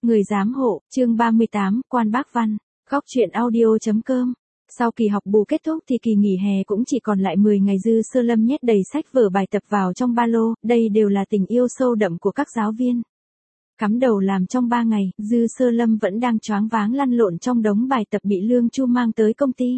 Người giám hộ, chương 38, Quan Bác Văn, góc truyện audio.com. Sau kỳ học bù kết thúc thì kỳ nghỉ hè cũng chỉ còn lại 10 ngày. Dư Sơ Lâm nhét đầy sách vở bài tập vào trong ba lô, đây đều là tình yêu sâu đậm của các giáo viên. Cắm đầu làm trong 3 ngày, Dư Sơ Lâm vẫn đang choáng váng lăn lộn trong đống bài tập bị Lương Chu mang tới công ty.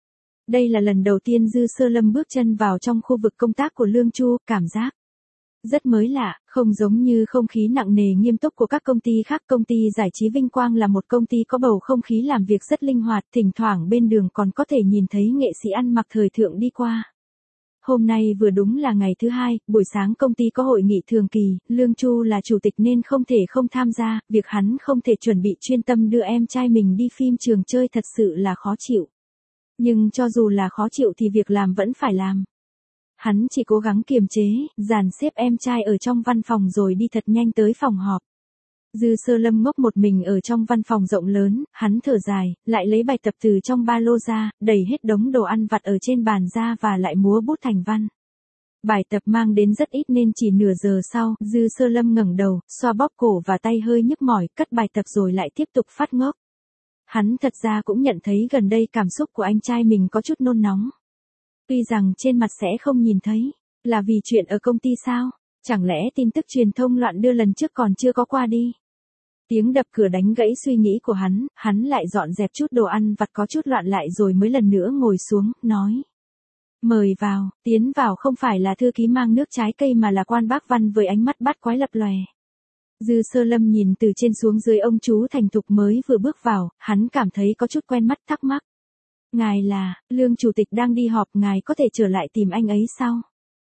Đây là lần đầu tiên Dư Sơ Lâm bước chân vào trong khu vực công tác của Lương Chu, cảm giác rất mới lạ, không giống như không khí nặng nề nghiêm túc của các công ty khác. Công ty giải trí Vinh Quang là một công ty có bầu không khí làm việc rất linh hoạt, thỉnh thoảng bên đường còn có thể nhìn thấy nghệ sĩ ăn mặc thời thượng đi qua. Hôm nay vừa đúng là ngày thứ hai, buổi sáng công ty có hội nghị thường kỳ, Lương Chu là chủ tịch nên không thể không tham gia, việc hắn không thể chuẩn bị chuyên tâm đưa em trai mình đi phim trường chơi thật sự là khó chịu. Nhưng cho dù là khó chịu thì việc làm vẫn phải làm. Hắn chỉ cố gắng kiềm chế, dàn xếp em trai ở trong văn phòng rồi đi thật nhanh tới phòng họp. Dư Sơ Lâm ngốc một mình ở trong văn phòng rộng lớn, hắn thở dài, lại lấy bài tập từ trong ba lô ra, đẩy hết đống đồ ăn vặt ở trên bàn ra và lại múa bút thành văn. Bài tập mang đến rất ít nên chỉ nửa giờ sau, Dư Sơ Lâm ngẩng đầu, xoa bóp cổ và tay hơi nhức mỏi, cất bài tập rồi lại tiếp tục phát ngốc. Hắn thật ra cũng nhận thấy gần đây cảm xúc của anh trai mình có chút nôn nóng. Tuy rằng trên mặt sẽ không nhìn thấy, là vì chuyện ở công ty sao? Chẳng lẽ tin tức truyền thông loạn đưa lần trước còn chưa có qua đi? Tiếng đập cửa đánh gãy suy nghĩ của hắn lại dọn dẹp chút đồ ăn vặt có chút loạn lại rồi mới lần nữa ngồi xuống, nói. Mời vào, tiến vào không phải là thư ký mang nước trái cây mà là Quan Bác Văn với ánh mắt bắt quái lập lòe. Dư Sơ Lâm nhìn từ trên xuống dưới ông chú thành thục mới vừa bước vào, hắn cảm thấy có chút quen mắt, thắc mắc. Ngài là, Lương chủ tịch đang đi họp, ngài có thể trở lại tìm anh ấy sao?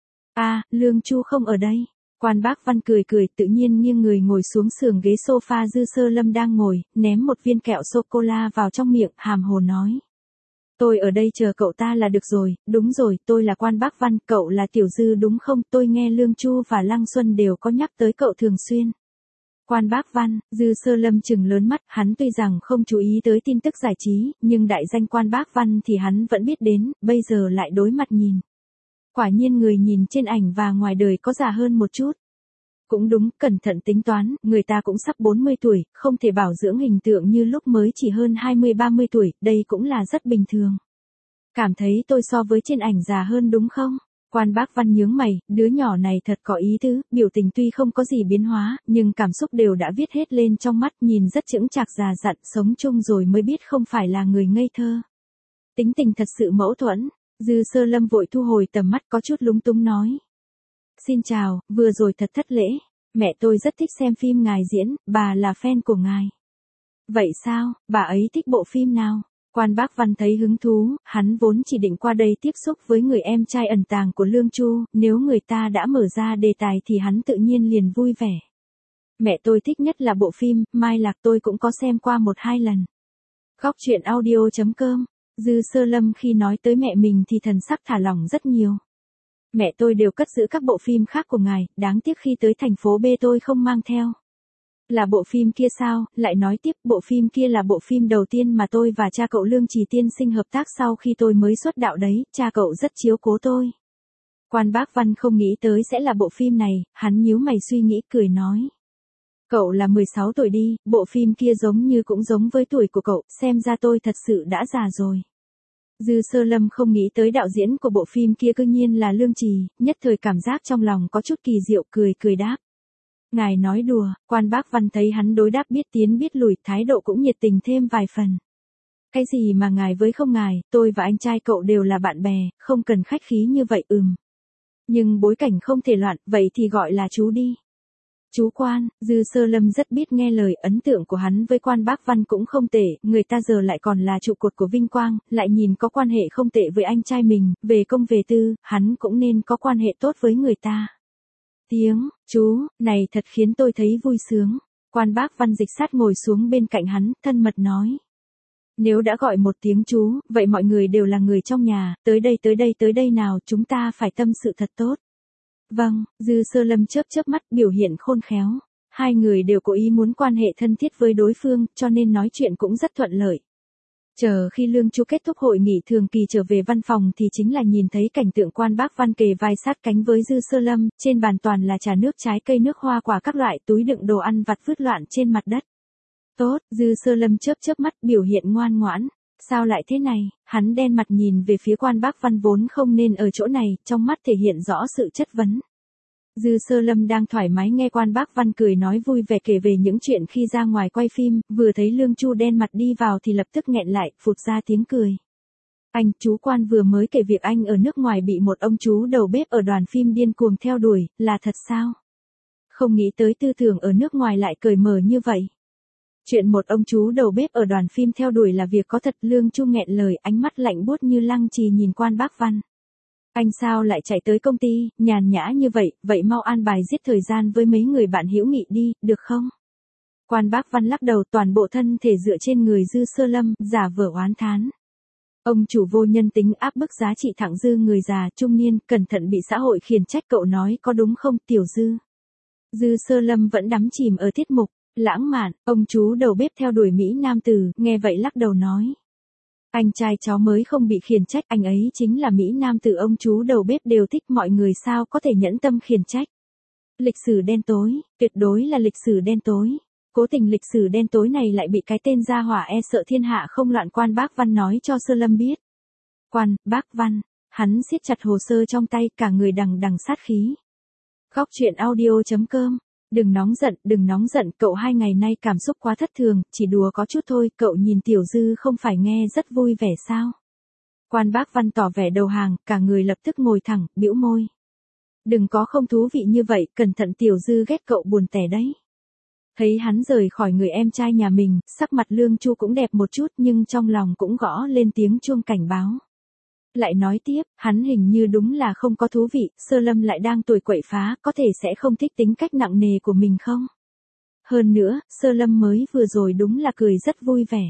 Lương Chu không ở đây. Quan Bác Văn cười tự nhiên nghiêng người ngồi xuống sườn ghế sofa Dư Sơ Lâm đang ngồi, ném một viên kẹo sô-cô-la vào trong miệng, hàm hồ nói. Tôi ở đây chờ cậu ta là được rồi, đúng rồi, tôi là Quan Bác Văn, cậu là Tiểu Dư đúng không? Tôi nghe Lương Chu và Lăng Xuân đều có nhắc tới cậu thường xuyên. Quan Bác Văn, Dư Sơ Lâm trừng lớn mắt, hắn tuy rằng không chú ý tới tin tức giải trí, nhưng đại danh Quan Bác Văn thì hắn vẫn biết đến, bây giờ lại đối mặt nhìn. Quả nhiên người nhìn trên ảnh và ngoài đời có già hơn một chút. Cũng đúng, cẩn thận tính toán, người ta cũng sắp 40 tuổi, không thể bảo dưỡng hình tượng như lúc mới chỉ hơn 20-30 tuổi, đây cũng là rất bình thường. Cảm thấy tôi so với trên ảnh già hơn đúng không? Quan Bác Văn nhướng mày, đứa nhỏ này thật có ý tứ, biểu tình tuy không có gì biến hóa, nhưng cảm xúc đều đã viết hết lên trong mắt, nhìn rất chững chạc già dặn, sống chung rồi mới biết không phải là người ngây thơ. Tính tình thật sự mâu thuẫn. Dư Sơ Lâm vội thu hồi tầm mắt, có chút lúng túng nói. Xin chào, vừa rồi thật thất lễ. Mẹ tôi rất thích xem phim ngài diễn, bà là fan của ngài. Vậy sao, bà ấy thích bộ phim nào? Quan Bác Văn thấy hứng thú, hắn vốn chỉ định qua đây tiếp xúc với người em trai ẩn tàng của Lương Chu, nếu người ta đã mở ra đề tài thì hắn tự nhiên liền vui vẻ. Mẹ tôi thích nhất là bộ phim Mai Lạc, tôi cũng có xem qua 1-2 lần. Góc truyện audio.com. Dư Sơ Lâm khi nói tới mẹ mình thì thần sắc thả lỏng rất nhiều. Mẹ tôi đều cất giữ các bộ phim khác của ngài, đáng tiếc khi tới thành phố B tôi không mang theo. Là bộ phim kia sao? Lại nói tiếp, bộ phim kia là bộ phim đầu tiên mà tôi và cha cậu Lương Trì tiên sinh hợp tác sau khi tôi mới xuất đạo đấy, cha cậu rất chiếu cố tôi. Quan Bác Văn không nghĩ tới sẽ là bộ phim này, hắn nhíu mày suy nghĩ cười nói. Cậu là 16 tuổi đi, bộ phim kia giống như cũng giống với tuổi của cậu, xem ra tôi thật sự đã già rồi. Dư Sơ Lâm không nghĩ tới đạo diễn của bộ phim kia cư nhiên là Lương Trì, nhất thời cảm giác trong lòng có chút kỳ diệu, cười đáp. Ngài nói đùa, Quan Bác Văn thấy hắn đối đáp biết tiến biết lùi, thái độ cũng nhiệt tình thêm vài phần. Cái gì mà ngài với không ngài, tôi và anh trai cậu đều là bạn bè, không cần khách khí như vậy. Nhưng bối cảnh không thể loạn, vậy thì gọi là chú đi. Chú Quan, Dư Sơ Lâm rất biết nghe lời, ấn tượng của hắn với Quan Bác Văn cũng không tệ, người ta giờ lại còn là trụ cột của Vinh Quang, lại nhìn có quan hệ không tệ với anh trai mình, về công về tư, hắn cũng nên có quan hệ tốt với người ta. Tiếng, chú, này thật khiến tôi thấy vui sướng. Quan Bác Văn dịch sát ngồi xuống bên cạnh hắn, thân mật nói. Nếu đã gọi một tiếng chú, vậy mọi người đều là người trong nhà, tới đây nào, chúng ta phải tâm sự thật tốt. Vâng, Dư Sơ Lâm chớp mắt, biểu hiện khôn khéo. Hai người đều cố ý muốn quan hệ thân thiết với đối phương, cho nên nói chuyện cũng rất thuận lợi. Chờ khi Lương Chu kết thúc hội nghị thường kỳ trở về văn phòng thì chính là nhìn thấy cảnh tượng Quan Bác Văn kề vai sát cánh với Dư Sơ Lâm, trên bàn toàn là trà nước trái cây nước hoa quả các loại, túi đựng đồ ăn vặt vứt loạn trên mặt đất. Tốt, Dư Sơ Lâm chớp chớp mắt biểu hiện ngoan ngoãn. Sao lại thế này, hắn đen mặt nhìn về phía Quan Bác Văn vốn không nên ở chỗ này, trong mắt thể hiện rõ sự chất vấn. Dư Sơ Lâm đang thoải mái nghe Quan Bác Văn cười nói vui vẻ kể về những chuyện khi ra ngoài quay phim, vừa thấy Lương Chu đen mặt đi vào thì lập tức nghẹn lại, phụt ra tiếng cười. Anh, chú Quan vừa mới kể việc anh ở nước ngoài bị một ông chú đầu bếp ở đoàn phim điên cuồng theo đuổi, là thật sao? Không nghĩ tới tư tưởng ở nước ngoài lại cởi mở như vậy. Chuyện một ông chú đầu bếp ở đoàn phim theo đuổi là việc có thật. Lương Chu nghẹn lời, ánh mắt lạnh buốt như lăng trì nhìn Quan Bác Văn. Anh sao lại chạy tới công ty, nhàn nhã như vậy, vậy mau an bài giết thời gian với mấy người bạn hữu nghị đi, được không? Quan Bác Văn lắc đầu, toàn bộ thân thể dựa trên người Dư Sơ Lâm, giả vờ oán thán. Ông chủ vô nhân tính áp bức giá trị thẳng Dư, người già, trung niên, cẩn thận bị xã hội khiển trách, cậu nói có đúng không, Tiểu Dư? Dư Sơ Lâm vẫn đắm chìm ở tiết mục lãng mạn, ông chú đầu bếp theo đuổi Mỹ nam tử, nghe vậy lắc đầu nói. Anh trai cháu mới không bị khiển trách, anh ấy chính là Mỹ nam tử ông chú đầu bếp đều thích, mọi người sao có thể nhẫn tâm khiển trách. Lịch sử đen tối, tuyệt đối là lịch sử đen tối. Cố tình lịch sử đen tối này lại bị cái tên gia hỏa e sợ thiên hạ không loạn. Quan Bác Văn nói cho Sơ Lâm biết. Quan Bác Văn, hắn siết chặt hồ sơ trong tay, cả người đằng đằng sát khí. Góc truyện audio.com. Đừng nóng giận, cậu 2 ngày nay cảm xúc quá thất thường, chỉ đùa có chút thôi, cậu nhìn Tiểu Dư không phải nghe rất vui vẻ sao? Quan Bác Văn tỏ vẻ đầu hàng, cả người lập tức ngồi thẳng, bĩu môi. Đừng có không thú vị như vậy, cẩn thận Tiểu Dư ghét cậu buồn tẻ đấy. Thấy hắn rời khỏi người em trai nhà mình, sắc mặt Lương Chu cũng đẹp một chút nhưng trong lòng cũng gõ lên tiếng chuông cảnh báo. Lại nói tiếp, hắn hình như đúng là không có thú vị, Sơ Lâm lại đang tuổi quậy phá, có thể sẽ không thích tính cách nặng nề của mình không? Hơn nữa, Sơ Lâm mới vừa rồi đúng là cười rất vui vẻ.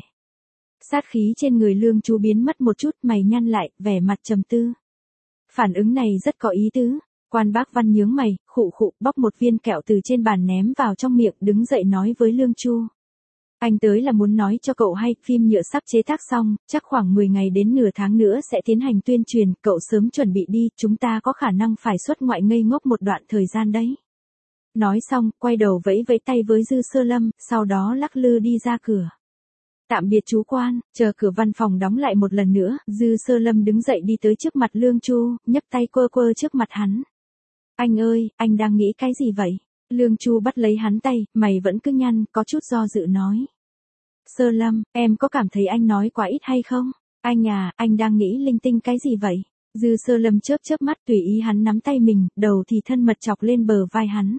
Sát khí trên người Lương Chu biến mất một chút, mày nhăn lại, vẻ mặt trầm tư. Phản ứng này rất có ý tứ. Quan Bác Văn nhướng mày, khụ bóc một viên kẹo từ trên bàn ném vào trong miệng, đứng dậy nói với Lương Chu. Anh tới là muốn nói cho cậu hay, phim nhựa sắp chế tác xong, chắc khoảng 10 ngày đến nửa tháng nữa sẽ tiến hành tuyên truyền, cậu sớm chuẩn bị đi, chúng ta có khả năng phải xuất ngoại ngây ngốc một đoạn thời gian đấy. Nói xong, quay đầu vẫy tay với Dư Sơ Lâm, sau đó lắc lư đi ra cửa. Tạm biệt chú Quan, chờ cửa văn phòng đóng lại một lần nữa, Dư Sơ Lâm đứng dậy đi tới trước mặt Lương Chu, nhấc tay quơ trước mặt hắn. Anh ơi, anh đang nghĩ cái gì vậy? Lương Chu bắt lấy hắn tay, mày vẫn cứ nhăn, có chút do dự nói. Sơ Lâm, em có cảm thấy anh nói quá ít hay không? Anh à, anh đang nghĩ linh tinh cái gì vậy? Dư Sơ Lâm chớp mắt tùy ý hắn nắm tay mình, đầu thì thân mật chọc lên bờ vai hắn.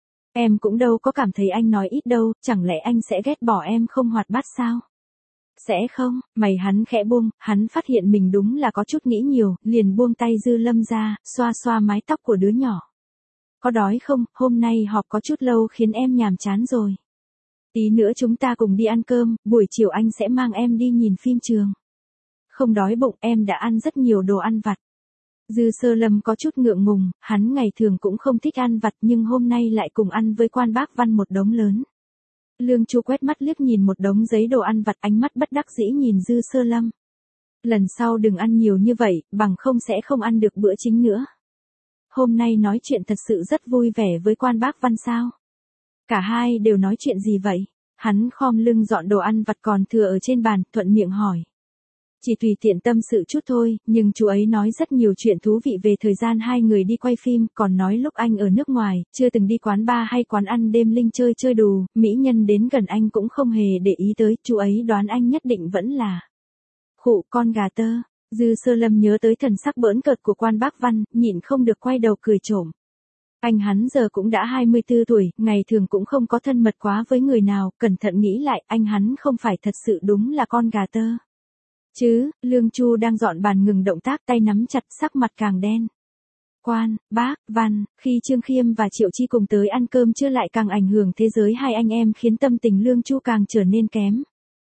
Em cũng đâu có cảm thấy anh nói ít đâu, chẳng lẽ anh sẽ ghét bỏ em không hoạt bát sao? Sẽ không, mày hắn khẽ buông, hắn phát hiện mình đúng là có chút nghĩ nhiều, liền buông tay Dư Lâm ra, xoa mái tóc của đứa nhỏ. Có đói không, hôm nay họp có chút lâu khiến em nhàm chán rồi. Tí nữa chúng ta cùng đi ăn cơm, buổi chiều anh sẽ mang em đi nhìn phim trường. Không đói bụng, em đã ăn rất nhiều đồ ăn vặt. Dư Sơ Lâm có chút ngượng ngùng, hắn ngày thường cũng không thích ăn vặt nhưng hôm nay lại cùng ăn với Quan Bác Văn một đống lớn. Lương Chu quét mắt liếc nhìn một đống giấy đồ ăn vặt, ánh mắt bất đắc dĩ nhìn Dư Sơ Lâm. Lần sau đừng ăn nhiều như vậy, bằng không sẽ không ăn được bữa chính nữa. Hôm nay nói chuyện thật sự rất vui vẻ với Quan Bác Văn sao? Cả hai đều nói chuyện gì vậy? Hắn khom lưng dọn đồ ăn vặt còn thừa ở trên bàn, thuận miệng hỏi. Chỉ tùy tiện tâm sự chút thôi, nhưng chú ấy nói rất nhiều chuyện thú vị về thời gian hai người đi quay phim, còn nói lúc anh ở nước ngoài, chưa từng đi quán bar hay quán ăn đêm linh chơi đù, mỹ nhân đến gần anh cũng không hề để ý tới, chú ấy đoán anh nhất định vẫn là khụ con gà tơ. Dư Sơ Lâm nhớ tới thần sắc bỡn cợt của Quan Bác Văn, nhịn không được quay đầu cười trộm. Anh hắn giờ cũng đã 24 tuổi, ngày thường cũng không có thân mật quá với người nào, cẩn thận nghĩ lại, anh hắn không phải thật sự đúng là con gà tơ. Chứ, Lương Chu đang dọn bàn ngừng động tác, tay nắm chặt, sắc mặt càng đen. Quan Bác Văn, khi Trương Khiêm và Triệu Chi cùng tới ăn cơm trưa lại càng ảnh hưởng thế giới hai anh em, khiến tâm tình Lương Chu càng trở nên kém.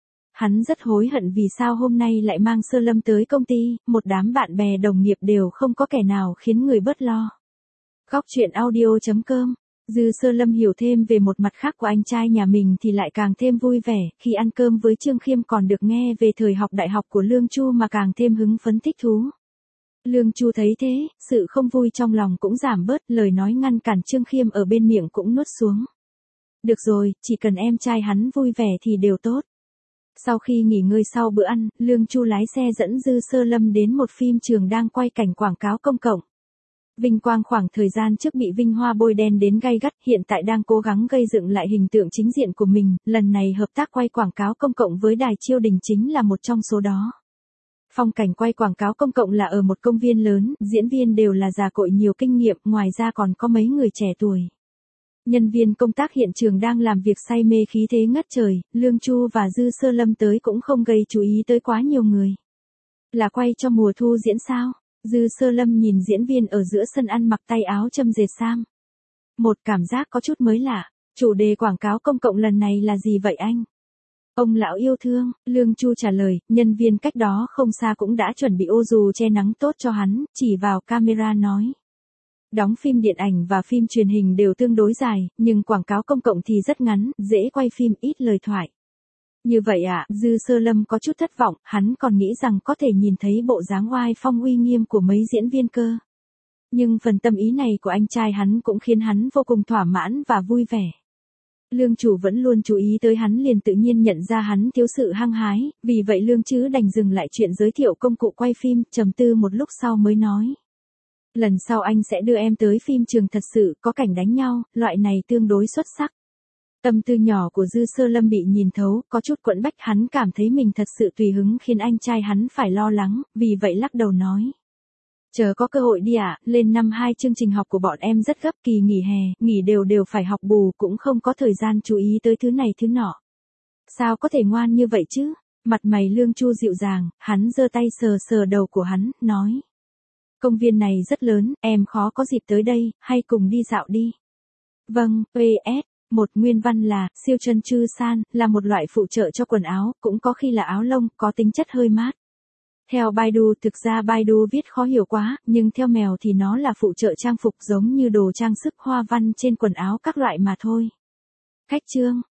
Hắn rất hối hận vì sao hôm nay lại mang Sơ Lâm tới công ty, một đám bạn bè đồng nghiệp đều không có kẻ nào khiến người bớt lo. Góc truyện audio.com. Dư Sơ Lâm hiểu thêm về một mặt khác của anh trai nhà mình thì lại càng thêm vui vẻ, khi ăn cơm với Trương Khiêm còn được nghe về thời học đại học của Lương Chu mà càng thêm hứng phấn thích thú. Lương Chu thấy thế, sự không vui trong lòng cũng giảm bớt, lời nói ngăn cản Trương Khiêm ở bên miệng cũng nuốt xuống. Được rồi, chỉ cần em trai hắn vui vẻ thì đều tốt. Sau khi nghỉ ngơi sau bữa ăn, Lương Chu lái xe dẫn Dư Sơ Lâm đến một phim trường đang quay cảnh quảng cáo công cộng. Vinh Quang khoảng thời gian trước bị Vinh Hoa bôi đen đến gay gắt, hiện tại đang cố gắng gây dựng lại hình tượng chính diện của mình, lần này hợp tác quay quảng cáo công cộng với Đài Chiêu Đình chính là một trong số đó. Phong cảnh quay quảng cáo công cộng là ở một công viên lớn, diễn viên đều là già cội nhiều kinh nghiệm, ngoài ra còn có mấy người trẻ tuổi. Nhân viên công tác hiện trường đang làm việc say mê khí thế ngất trời, Lương Chu và Dư Sơ Lâm tới cũng không gây chú ý tới quá nhiều người. Là quay cho mùa thu diễn sao? Dư Sơ Lâm nhìn diễn viên ở giữa sân ăn mặc tay áo châm dệt sam. Một cảm giác có chút mới lạ, chủ đề quảng cáo công cộng lần này là gì vậy anh? Ông lão yêu thương, Lương Chu trả lời, nhân viên cách đó không xa cũng đã chuẩn bị ô dù che nắng tốt cho hắn, chỉ vào camera nói. Đóng phim điện ảnh và phim truyền hình đều tương đối dài, nhưng quảng cáo công cộng thì rất ngắn, dễ quay phim ít lời thoại. Như vậy à, Dư Sơ Lâm có chút thất vọng, hắn còn nghĩ rằng có thể nhìn thấy bộ dáng oai phong uy nghiêm của mấy diễn viên cơ. Nhưng phần tâm ý này của anh trai hắn cũng khiến hắn vô cùng thỏa mãn và vui vẻ. Lương Chủ vẫn luôn chú ý tới hắn liền tự nhiên nhận ra hắn thiếu sự hăng hái, vì vậy Lương Chứ đành dừng lại chuyện giới thiệu công cụ quay phim, trầm tư một lúc sau mới nói. Lần sau anh sẽ đưa em tới phim trường thật sự có cảnh đánh nhau, loại này tương đối xuất sắc. Tâm tư nhỏ của Dư Sơ Lâm bị nhìn thấu, có chút quẫn bách, hắn cảm thấy mình thật sự tùy hứng khiến anh trai hắn phải lo lắng, vì vậy lắc đầu nói. Chờ có cơ hội đi ạ, lên năm 2 chương trình học của bọn em rất gấp, kỳ nghỉ hè, nghỉ đều phải học bù, cũng không có thời gian chú ý tới thứ này thứ nọ. Sao có thể ngoan như vậy chứ? Mặt mày Lương Chu dịu dàng, hắn giơ tay sờ sờ đầu của hắn, nói. Công viên này rất lớn, em khó có dịp tới đây, hay cùng đi dạo đi. Vâng, PS. Một nguyên văn là, siêu chân chư san, là một loại phụ trợ cho quần áo, cũng có khi là áo lông, có tính chất hơi mát. Theo Baidu, thực ra Baidu viết khó hiểu quá, nhưng theo mèo thì nó là phụ trợ trang phục giống như đồ trang sức hoa văn trên quần áo các loại mà thôi. Khách chương.